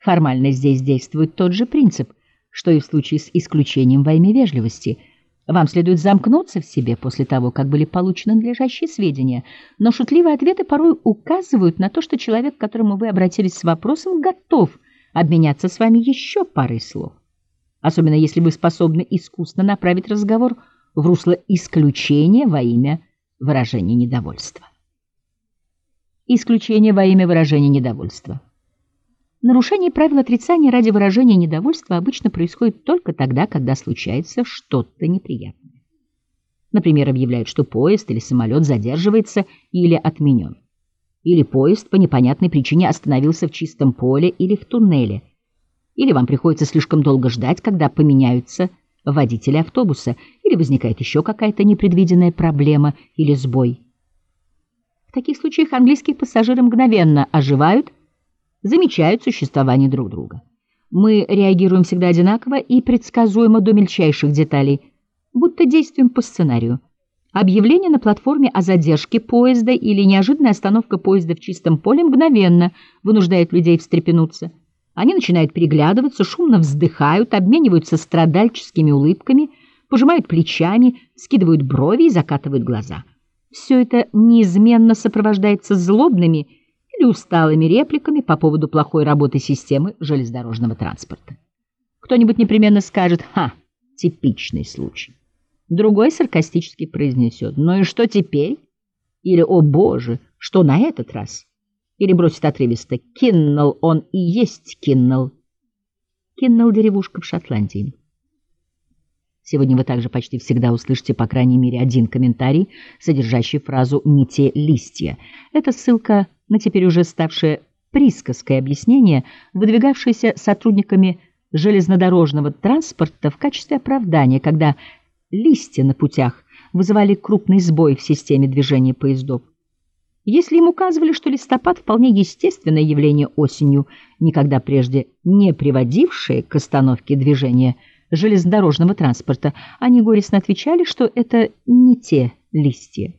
Формально здесь действует тот же принцип, что и в случае с исключением во имя вежливости. Вам следует замкнуться в себе после того, как были получены надлежащие сведения, но шутливые ответы порой указывают на то, что человек, к которому вы обратились с вопросом, готов обменяться с вами еще парой слов. Особенно если вы способны искусно направить разговор в русло исключения во имя выражения недовольства. Исключение во имя выражения недовольства. Нарушение правил отрицания ради выражения недовольства обычно происходит только тогда, когда случается что-то неприятное. Например, объявляют, что поезд или самолет задерживается или отменен. Или поезд по непонятной причине остановился в чистом поле или в туннеле. Или вам приходится слишком долго ждать, когда поменяются водители автобуса, или возникает еще какая-то непредвиденная проблема или сбой. В таких случаях английские пассажиры мгновенно оживают, замечают существование друг друга. Мы реагируем всегда одинаково и предсказуемо до мельчайших деталей, будто действуем по сценарию. Объявление на платформе о задержке поезда или неожиданная остановка поезда в чистом поле мгновенно вынуждает людей встрепенуться. Они начинают переглядываться, шумно вздыхают, обмениваются страдальческими улыбками, пожимают плечами, скидывают брови и закатывают глаза. Все это неизменно сопровождается злобными или усталыми репликами по поводу плохой работы системы железнодорожного транспорта. Кто-нибудь непременно скажет: «Ха, типичный случай». Другой саркастически произнесет: «Ну и что теперь?» Или «О боже, что на этот раз?» Или бросит отрывисто: «Киннелл, он и есть Киннелл». Киннелл — деревушка в Шотландии. Сегодня вы также почти всегда услышите по крайней мере один комментарий, содержащий фразу «не те листья». Это ссылка на теперь уже ставшее присказкой объяснение, выдвигавшееся сотрудниками железнодорожного транспорта в качестве оправдания, когда листья на путях вызывали крупный сбой в системе движения поездов. Если им указывали, что листопад — вполне естественное явление осенью, никогда прежде не приводившее к остановке движения железнодорожного транспорта, они горестно отвечали, что это не те листья.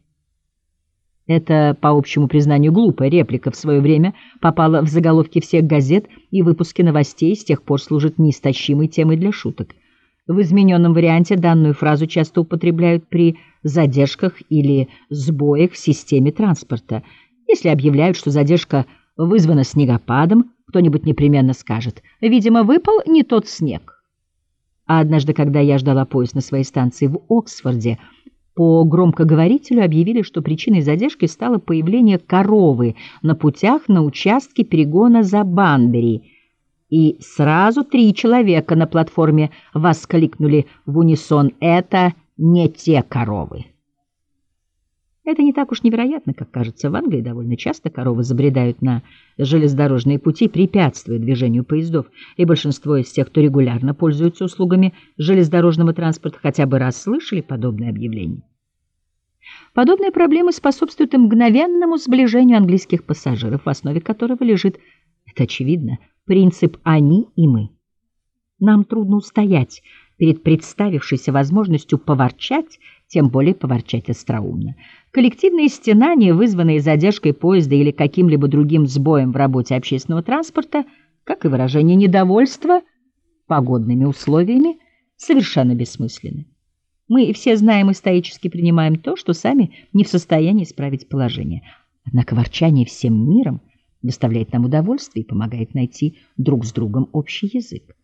Это, по общему признанию, глупая реплика в свое время попала в заголовки всех газет, и выпуски новостей с тех пор служат неистощимой темой для шуток. В измененном варианте данную фразу часто употребляют при задержках или сбоях в системе транспорта. Если объявляют, что задержка вызвана снегопадом, кто-нибудь непременно скажет: «Видимо, выпал не тот снег». А однажды, когда я ждала поезд на своей станции в Оксфорде, по громкоговорителю объявили, что причиной задержки стало появление коровы на путях на участке перегона за Банбери. И сразу 3 человека на платформе воскликнули в унисон: «Это не те коровы». Это не так уж невероятно, как кажется. В Англии довольно часто коровы забредают на железнодорожные пути, препятствуя движению поездов, и большинство из тех, кто регулярно пользуется услугами железнодорожного транспорта, хотя бы раз слышали подобное объявление. Подобные проблемы способствуют и мгновенному сближению английских пассажиров, в основе которого лежит, это очевидно, принцип «они и мы». Нам трудно устоять перед представившейся возможностью поворчать, тем более поворчать остроумно. Коллективные стенания, вызванные задержкой поезда или каким-либо другим сбоем в работе общественного транспорта, как и выражение недовольства погодными условиями, совершенно бессмысленны. Мы все знаем и стоически принимаем то, что сами не в состоянии исправить положение. Однако ворчание всем миром доставляет нам удовольствие и помогает найти друг с другом общий язык.